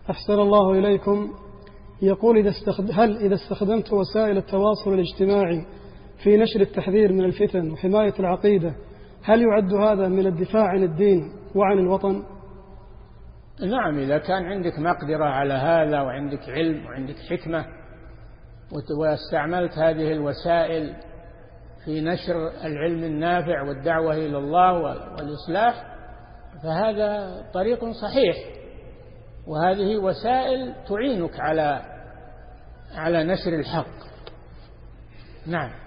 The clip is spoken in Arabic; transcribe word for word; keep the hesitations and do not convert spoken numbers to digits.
أحسن الله إليكم. يقول إذا استخد... هل إذا استخدمت وسائل التواصل الاجتماعي في نشر التحذير من الفتن وحماية العقيدة هل يعد هذا من الدفاع عن الدين وعن الوطن؟ نعم، إذا كان عندك مقدرة على هذا وعندك علم وعندك حكمة واستعملت هذه الوسائل في نشر العلم النافع والدعوة إلى الله والإصلاح فهذا طريق صحيح، وهذه وسائل تعينك على على نشر الحق. نعم.